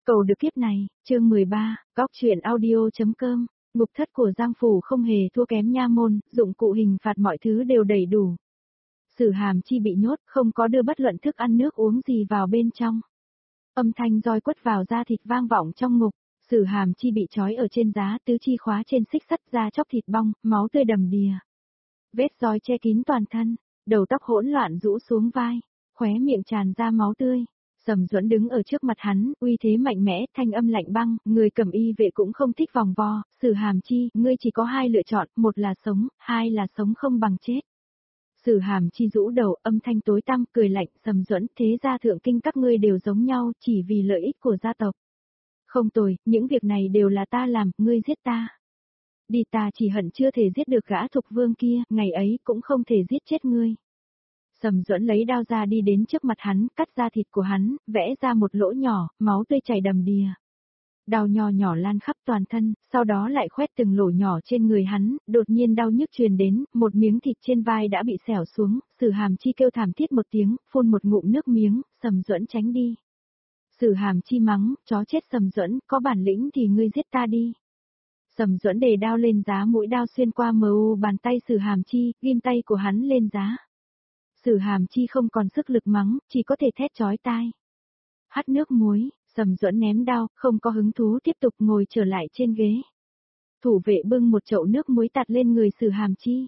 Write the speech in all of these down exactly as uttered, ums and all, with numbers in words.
Cầu được kiếp này, chương mười ba, góc truyện audio.com, ngục thất của Giang Phủ không hề thua kém nha môn, dụng cụ hình phạt mọi thứ đều đầy đủ. Sử Hàm Chi bị nhốt, không có đưa bất luận thức ăn nước uống gì vào bên trong. Âm thanh roi quất vào da thịt vang vọng trong ngục, Sử Hàm Chi bị trói ở trên giá, tứ chi khóa trên xích sắt, da chóc thịt bong, máu tươi đầm đìa. Vết roi che kín toàn thân, đầu tóc hỗn loạn rũ xuống vai, khóe miệng tràn ra máu tươi. Sầm Duẫn đứng ở trước mặt hắn, uy thế mạnh mẽ, thanh âm lạnh băng, người cầm y vệ cũng không thích vòng vo, Sử Hàm Chi, ngươi chỉ có hai lựa chọn, một là sống, hai là sống không bằng chết. Sử Hàm Chi rũ đầu, âm thanh tối tăm, cười lạnh, Sầm Duẫn, thế gia thượng kinh các ngươi đều giống nhau, chỉ vì lợi ích của gia tộc. Không tồi, những việc này đều là ta làm, ngươi giết ta. Đi, ta chỉ hận chưa thể giết được gã Thục Vương kia, ngày ấy cũng không thể giết chết ngươi. Sầm Duẫn lấy đao ra đi đến trước mặt hắn, cắt da thịt của hắn, vẽ ra một lỗ nhỏ, máu tươi chảy đầm đìa. Đau nho nhỏ lan khắp toàn thân, sau đó lại khoét từng lỗ nhỏ trên người hắn, đột nhiên đau nhức truyền đến, một miếng thịt trên vai đã bị xẻo xuống, Sử Hàm Chi kêu thảm thiết một tiếng, phun một ngụm nước miếng, Sầm Duẫn tránh đi. Sử Hàm Chi mắng, chó chết Sầm Duẫn, có bản lĩnh thì ngươi giết ta đi. Sầm Duẫn đề đao lên giá, mũi đao xuyên qua mờ u bàn tay Sử Hàm Chi, ghim tay của hắn lên giá. Sử Hàm Chi không còn sức lực mắng, chỉ có thể thét chói tai. Hắt nước muối, Sầm Duẫn ném đao, không có hứng thú tiếp tục ngồi trở lại trên ghế. Thủ vệ bưng một chậu nước muối tạt lên người Sử Hàm Chi.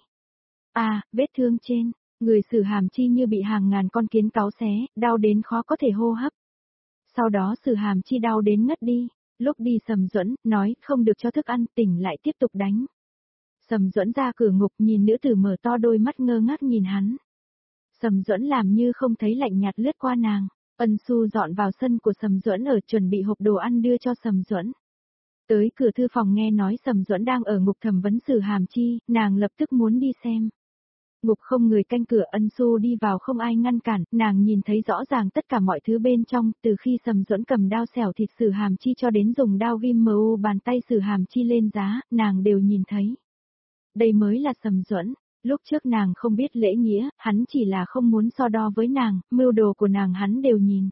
À, vết thương trên, người Sử Hàm Chi như bị hàng ngàn con kiến cáu xé, đau đến khó có thể hô hấp. Sau đó Sử Hàm Chi đau đến ngất đi, lúc đi Sầm Duẫn, nói không được cho thức ăn, tỉnh lại tiếp tục đánh. Sầm Duẫn ra cửa ngục nhìn nữ tử mở to đôi mắt ngơ ngác nhìn hắn. Sầm Duẫn làm như không thấy, lạnh nhạt lướt qua nàng. Ân Xu dọn vào sân của Sầm Duẫn ở, chuẩn bị hộp đồ ăn đưa cho Sầm Duẫn. Tới cửa thư phòng nghe nói Sầm Duẫn đang ở ngục thẩm vấn Sử Hàm Chi, nàng lập tức muốn đi xem. Ngục không người canh cửa, Ân Xu đi vào không ai ngăn cản, nàng nhìn thấy rõ ràng tất cả mọi thứ bên trong, từ khi Sầm Duẫn cầm đao xẻo thịt Sử Hàm Chi cho đến dùng đao ghim mờ u bàn tay Sử Hàm Chi lên giá, nàng đều nhìn thấy. Đây mới là Sầm Duẫn. Lúc trước nàng không biết lễ nghĩa, hắn chỉ là không muốn so đo với nàng, mưu đồ của nàng hắn đều nhìn.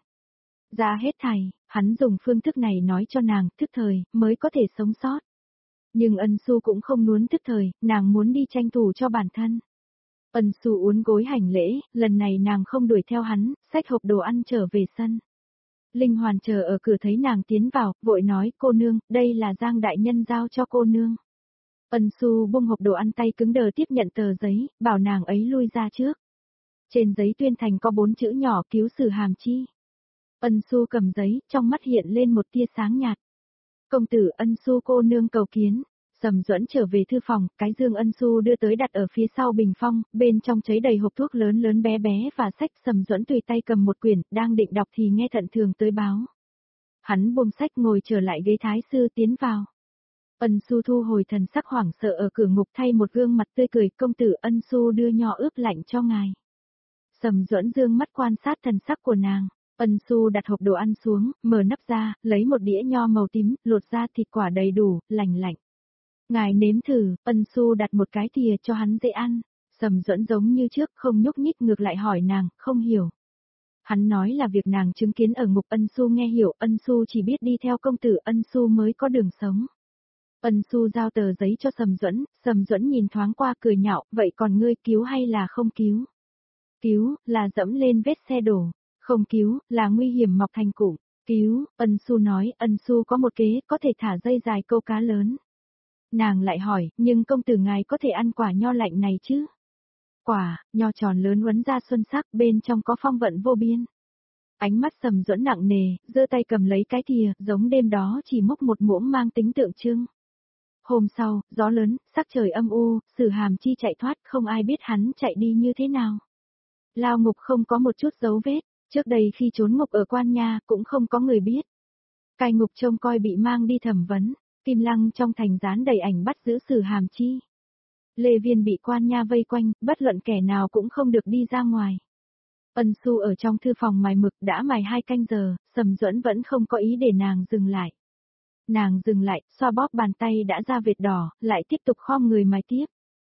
Ra hết thảy, hắn dùng phương thức này nói cho nàng, thức thời, mới có thể sống sót. Nhưng Ân Xu cũng không muốn thức thời, nàng muốn đi tranh thủ cho bản thân. Ân Xu uốn gối hành lễ, lần này nàng không đuổi theo hắn, xách hộp đồ ăn trở về sân. Linh Hoàn chờ ở cửa thấy nàng tiến vào, vội nói, cô nương, đây là Giang đại nhân giao cho cô nương. Ân Xu buông hộp đồ ăn, tay cứng đờ tiếp nhận tờ giấy, bảo nàng ấy lui ra trước. Trên giấy tuyên thành có bốn chữ nhỏ, cứu Sử Hàm Chi. Ân Xu cầm giấy, trong mắt hiện lên một tia sáng nhạt. Công tử Ân Xu cô nương cầu kiến. Sầm Duẫn trở về thư phòng, cái dương Ân Xu đưa tới đặt ở phía sau bình phong, bên trong cháy đầy hộp thuốc lớn lớn bé bé và sách. Sầm Duẫn tùy tay cầm một quyển, đang định đọc thì nghe Thận Thường tới báo. Hắn buông sách ngồi trở lại ghế thái sư tiến vào. Ân Xu thu hồi thần sắc hoảng sợ ở cửa ngục, thay một gương mặt tươi cười, công tử Ân Xu đưa nho ướp lạnh cho ngài. Sầm Duẫn dương mắt quan sát thần sắc của nàng. Ân Xu đặt hộp đồ ăn xuống, mở nắp ra, lấy một đĩa nho màu tím, lột ra thịt quả đầy đủ, lành lạnh. Ngài nếm thử. Ân Xu đặt một cái thìa cho hắn dễ ăn. Sầm Duẫn giống như trước, không nhúc nhích, ngược lại hỏi nàng, không hiểu. Hắn nói là việc nàng chứng kiến ở ngục. Ân Xu nghe hiểu, Ân Xu chỉ biết đi theo công tử Ân Xu mới có đường sống. Ân Xu giao tờ giấy cho Sầm Duẫn, Sầm Duẫn nhìn thoáng qua cười nhạo, vậy còn ngươi cứu hay là không cứu? Cứu, là dẫm lên vết xe đổ, không cứu, là nguy hiểm mọc thành cụm, cứu, Ân Xu nói, Ân Xu có một kế, có thể thả dây dài câu cá lớn. Nàng lại hỏi, nhưng công tử ngài có thể ăn quả nho lạnh này chứ? Quả, nho tròn lớn uốn ra xuân sắc, bên trong có phong vận vô biên. Ánh mắt Sầm Duẫn nặng nề, giơ tay cầm lấy cái thìa, giống đêm đó chỉ múc một muỗng mang tính tượng trưng. Hôm sau, gió lớn, sắc trời âm u, Sử Hàm Chi chạy thoát, không ai biết hắn chạy đi như thế nào. Lao ngục không có một chút dấu vết, trước đây khi trốn ngục ở Quan Nha cũng không có người biết. Cai ngục trông coi bị mang đi thẩm vấn, Kim Lăng trong thành dán đầy ảnh bắt giữ Sử Hàm Chi. Lê Viên bị Quan Nha vây quanh, bất luận kẻ nào cũng không được đi ra ngoài. Ân Xu ở trong thư phòng mài mực đã mài hai canh giờ, Sầm Duẫn vẫn không có ý để nàng dừng lại. Nàng dừng lại, xoa bóp bàn tay đã ra vệt đỏ, lại tiếp tục khom người mài tiếp.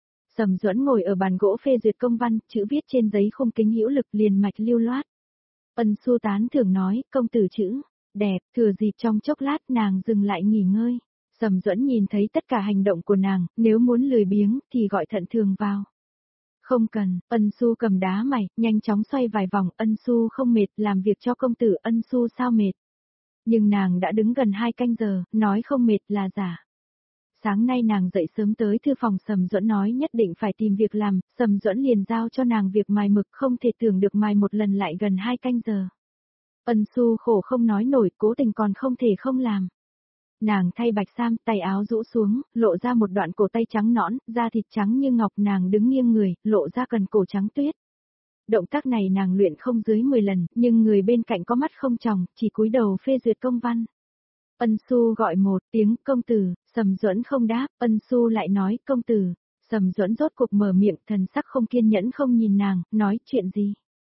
Sầm Duẫn ngồi ở bàn gỗ phê duyệt công văn, chữ viết trên giấy khung kính hữu lực, liền mạch lưu loát. Ân Xu tán thưởng nói, công tử chữ, đẹp, thừa dịp trong chốc lát nàng dừng lại nghỉ ngơi. Sầm Duẫn nhìn thấy tất cả hành động của nàng, nếu muốn lười biếng thì gọi Thận Thường vào. Không cần, Ân Xu cầm đá mày, nhanh chóng xoay vài vòng, Ân Xu không mệt, làm việc cho công tử, Ân Xu sao mệt. Nhưng nàng đã đứng gần hai canh giờ, nói không mệt là giả. Sáng nay nàng dậy sớm tới thư phòng Sầm Duẫn nói nhất định phải tìm việc làm, Sầm Duẫn liền giao cho nàng việc mài mực, không thể tưởng được mài một lần lại gần hai canh giờ. Ân Xu khổ không nói nổi, cố tình còn không thể không làm. Nàng thay bạch sam, tay áo rũ xuống, lộ ra một đoạn cổ tay trắng nõn, da thịt trắng như ngọc, nàng đứng nghiêng người, lộ ra cần cổ trắng tuyết. Động tác này nàng luyện không dưới mười lần, nhưng người bên cạnh có mắt không tròng, chỉ cúi đầu phê duyệt công văn. Ân Xu gọi một tiếng công tử, Sầm Duẫn không đáp, Ân Xu lại nói công tử, Sầm Duẫn rốt cuộc mở miệng, thần sắc không kiên nhẫn không nhìn nàng, nói chuyện gì.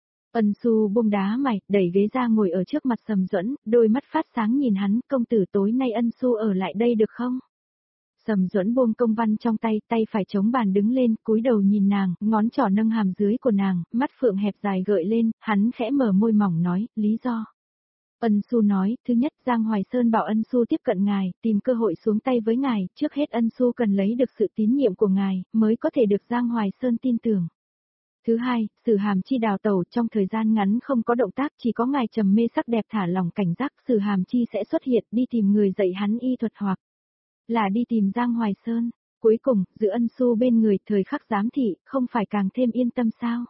Ân Xu buông đá mày, đẩy ghế ra ngồi ở trước mặt Sầm Duẫn, đôi mắt phát sáng nhìn hắn, công tử tối nay Ân Xu ở lại đây được không? Sầm Duẫn buông công văn trong tay, tay phải chống bàn đứng lên, cúi đầu nhìn nàng, ngón trỏ nâng hàm dưới của nàng, mắt phượng hẹp dài gợi lên, hắn khẽ mở môi mỏng nói, lý do. Ân Xu nói, thứ nhất Giang Hoài Sơn bảo Ân Xu tiếp cận ngài, tìm cơ hội xuống tay với ngài, trước hết Ân Xu cần lấy được sự tín nhiệm của ngài, mới có thể được Giang Hoài Sơn tin tưởng. Thứ hai, Sử Hàm Chi đào tẩu trong thời gian ngắn không có động tác, chỉ có ngài trầm mê sắc đẹp thả lòng cảnh giác, Sử Hàm Chi sẽ xuất hiện đi tìm người dạy hắn y thuật hoặc là đi tìm Giang Hoài Sơn. Cuối cùng, giữ Ân Xu bên người thời khắc giám thị, không phải càng thêm yên tâm sao?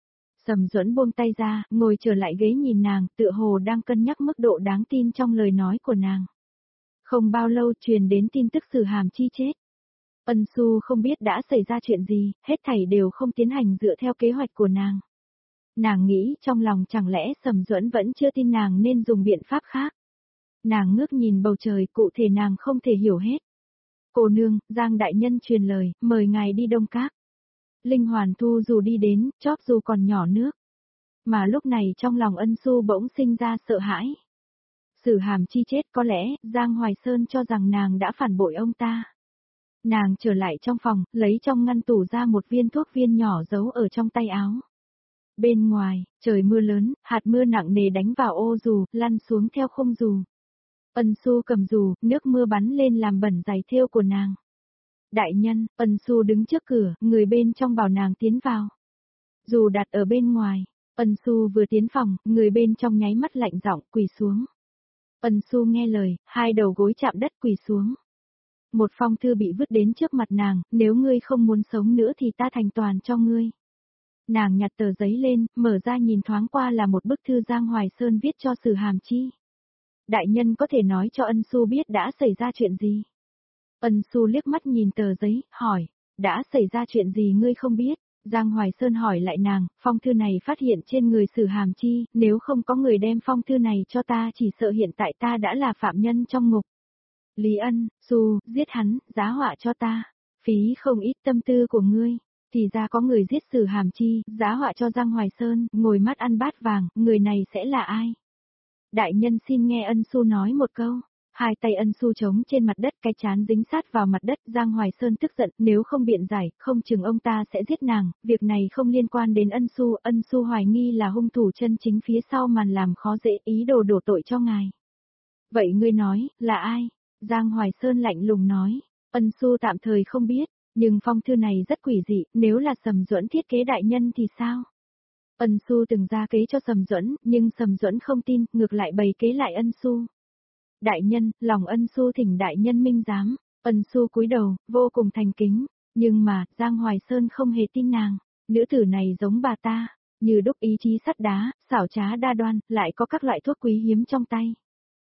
Sầm Duẫn buông tay ra, ngồi trở lại ghế nhìn nàng, tựa hồ đang cân nhắc mức độ đáng tin trong lời nói của nàng. Không bao lâu truyền đến tin tức Sử Hàm Chi chết. Ân Xu không biết đã xảy ra chuyện gì, hết thảy đều không tiến hành dựa theo kế hoạch của nàng. Nàng nghĩ trong lòng chẳng lẽ Sầm Duẫn vẫn chưa tin nàng nên dùng biện pháp khác. Nàng ngước nhìn bầu trời, cụ thể nàng không thể hiểu hết. Cô nương, Giang đại nhân truyền lời, mời ngài đi Đông Các. Linh Hoàn Thu dù đi đến, chóp dù còn nhỏ nước. Mà lúc này trong lòng Ân Xu bỗng sinh ra sợ hãi. Sử Hàm Chi chết có lẽ, Giang Hoài Sơn cho rằng nàng đã phản bội ông ta. Nàng trở lại trong phòng, lấy trong ngăn tủ ra một viên thuốc viên nhỏ giấu ở trong tay áo. Bên ngoài, trời mưa lớn, hạt mưa nặng nề đánh vào ô dù, lăn xuống theo khung dù. Ân Xu cầm dù, nước mưa bắn lên làm bẩn giày thêu của nàng. Đại nhân, Ân Xu đứng trước cửa, người bên trong bảo nàng tiến vào. Dù đặt ở bên ngoài, Ân Xu vừa tiến phòng, người bên trong nháy mắt lạnh giọng quỳ xuống. Ân Xu nghe lời, hai đầu gối chạm đất quỳ xuống. Một phong thư bị vứt đến trước mặt nàng, nếu ngươi không muốn sống nữa thì ta thành toàn cho ngươi. Nàng nhặt tờ giấy lên, mở ra nhìn thoáng qua là một bức thư Giang Hoài Sơn viết cho Sử Hàm Chi. Đại nhân có thể nói cho Ân Xu biết đã xảy ra chuyện gì? Ân Xu liếc mắt nhìn tờ giấy, hỏi, đã xảy ra chuyện gì ngươi không biết? Giang Hoài Sơn hỏi lại nàng, phong thư này phát hiện trên người Sử Hàm Chi, nếu không có người đem phong thư này cho ta chỉ sợ hiện tại ta đã là phạm nhân trong ngục. Lý Ân, Xu, giết hắn, giá họa cho ta, phí không ít tâm tư của ngươi, thì ra có người giết Sử Hàm Chi, giá họa cho Giang Hoài Sơn, ngồi mắt ăn bát vàng, người này sẽ là ai? Đại nhân xin nghe Ân Xu nói một câu. Hai tay Ân Xu trống trên mặt đất, cái chán dính sát vào mặt đất, Giang Hoài Sơn tức giận, nếu không biện giải, không chừng ông ta sẽ giết nàng, việc này không liên quan đến Ân Xu, Ân Xu hoài nghi là hung thủ chân chính phía sau màn làm khó dễ, ý đồ đổ tội cho ngài. Vậy ngươi nói, là ai? Giang Hoài Sơn lạnh lùng nói, Ân Xu tạm thời không biết, nhưng phong thư này rất quỷ dị, nếu là Sầm Duẫn thiết kế đại nhân thì sao? Ân Xu từng ra kế cho Sầm Duẫn, nhưng Sầm Duẫn không tin, ngược lại bày kế lại Ân Xu. Đại nhân, lòng Ân Xu thỉnh đại nhân minh giám, Ân Xu cúi đầu, vô cùng thành kính, nhưng mà, Giang Hoài Sơn không hề tin nàng, nữ tử này giống bà ta, như đúc ý chí sắt đá, xảo trá đa đoan, lại có các loại thuốc quý hiếm trong tay.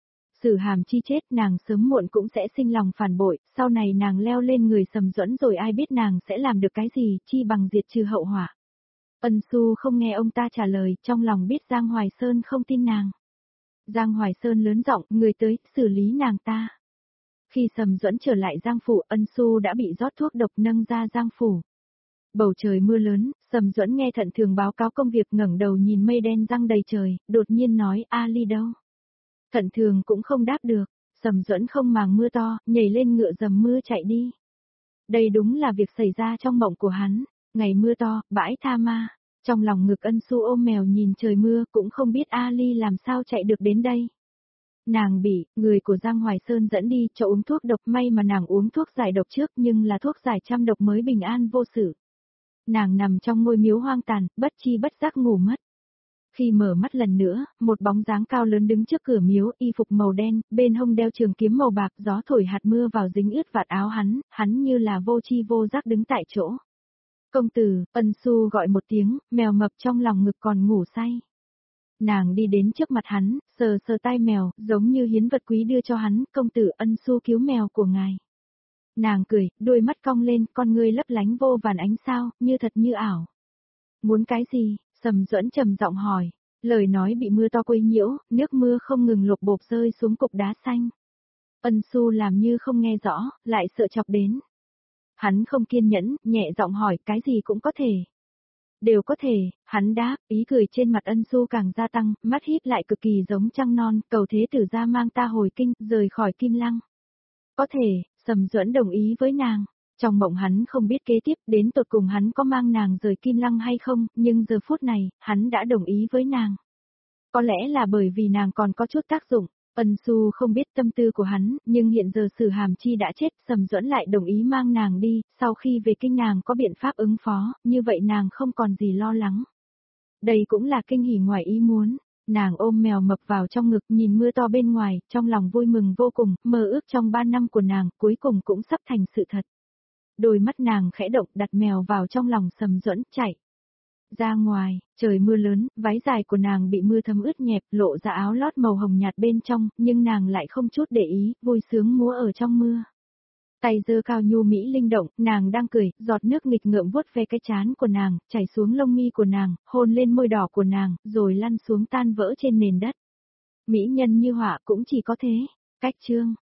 Sử Hàm Chi chết nàng sớm muộn cũng sẽ sinh lòng phản bội, sau này nàng leo lên người Sầm Duẫn rồi ai biết nàng sẽ làm được cái gì, chi bằng diệt trừ hậu họa. Ân Xu không nghe ông ta trả lời, trong lòng biết Giang Hoài Sơn không tin nàng. Giang Hoài Sơn lớn giọng, người tới, xử lý nàng ta. Khi Sầm Duẫn trở lại Giang Phủ, Ân Xu đã bị rót thuốc độc nâng ra Giang Phủ. Bầu trời mưa lớn, Sầm Duẫn nghe Thận Thường báo cáo công việc ngẩng đầu nhìn mây đen giăng đầy trời, đột nhiên nói, A Ly đâu? Thận Thường cũng không đáp được, Sầm Duẫn không màng mưa to, nhảy lên ngựa dầm mưa chạy đi. Đây đúng là việc xảy ra trong mộng của hắn, ngày mưa to, bãi tha ma. Trong lòng ngực Ân Xu ôm mèo nhìn trời mưa cũng không biết A Ly làm sao chạy được đến đây. Nàng bị, người của Giang Hoài Sơn dẫn đi cho uống thuốc độc, may mà nàng uống thuốc giải độc trước nhưng là thuốc giải trăm độc mới bình an vô sự. Nàng nằm trong ngôi miếu hoang tàn, bất chi bất giác ngủ mất. Khi mở mắt lần nữa, một bóng dáng cao lớn đứng trước cửa miếu, y phục màu đen, bên hông đeo trường kiếm màu bạc, gió thổi hạt mưa vào dính ướt vạt áo hắn, hắn như là vô chi vô giác đứng tại chỗ. Công tử, Ân Xu gọi một tiếng, mèo mập trong lòng ngực còn ngủ say. Nàng đi đến trước mặt hắn, sờ sờ tai mèo, giống như hiến vật quý đưa cho hắn, công tử Ân Xu cứu mèo của ngài. Nàng cười, đôi mắt cong lên, con ngươi lấp lánh vô vàn ánh sao, như thật như ảo. Muốn cái gì? Sầm Duẫn trầm giọng hỏi. Lời nói bị mưa to quấy nhiễu, nước mưa không ngừng lục bộp rơi xuống cục đá xanh. Ân Xu làm như không nghe rõ, lại sợ chọc đến. Hắn không kiên nhẫn, nhẹ giọng hỏi, cái gì cũng có thể. Đều có thể, hắn đáp, ý cười trên mặt Ân Xu càng gia tăng, mắt híp lại cực kỳ giống trăng non, cầu thế tử ra mang ta hồi kinh, rời khỏi Kim Lăng. Có thể, Sầm Duẫn đồng ý với nàng. Trong mộng hắn không biết kế tiếp đến tột cùng hắn có mang nàng rời Kim Lăng hay không, nhưng giờ phút này, hắn đã đồng ý với nàng. Có lẽ là bởi vì nàng còn có chút tác dụng, Ân Xu không biết tâm tư của hắn, nhưng hiện giờ Sử Hàm Chi đã chết, Sầm Duẫn lại đồng ý mang nàng đi, sau khi về kinh nàng có biện pháp ứng phó, như vậy nàng không còn gì lo lắng. Đây cũng là kinh hỉ ngoài ý muốn. Nàng ôm mèo mập vào trong ngực nhìn mưa to bên ngoài, trong lòng vui mừng vô cùng, mơ ước trong ba năm của nàng cuối cùng cũng sắp thành sự thật. Đôi mắt nàng khẽ động đặt mèo vào trong lòng Sầm Duẫn chạy. Ra ngoài, trời mưa lớn, váy dài của nàng bị mưa thấm ướt nhẹp, lộ ra áo lót màu hồng nhạt bên trong, nhưng nàng lại không chút để ý, vui sướng múa ở trong mưa. Tay giơ cao nhu mỹ linh động, nàng đang cười, giọt nước nghịch ngợm vuốt ve cái trán của nàng, chảy xuống lông mi của nàng, hôn lên môi đỏ của nàng, rồi lăn xuống tan vỡ trên nền đất. Mỹ nhân như họa cũng chỉ có thế. Cách chương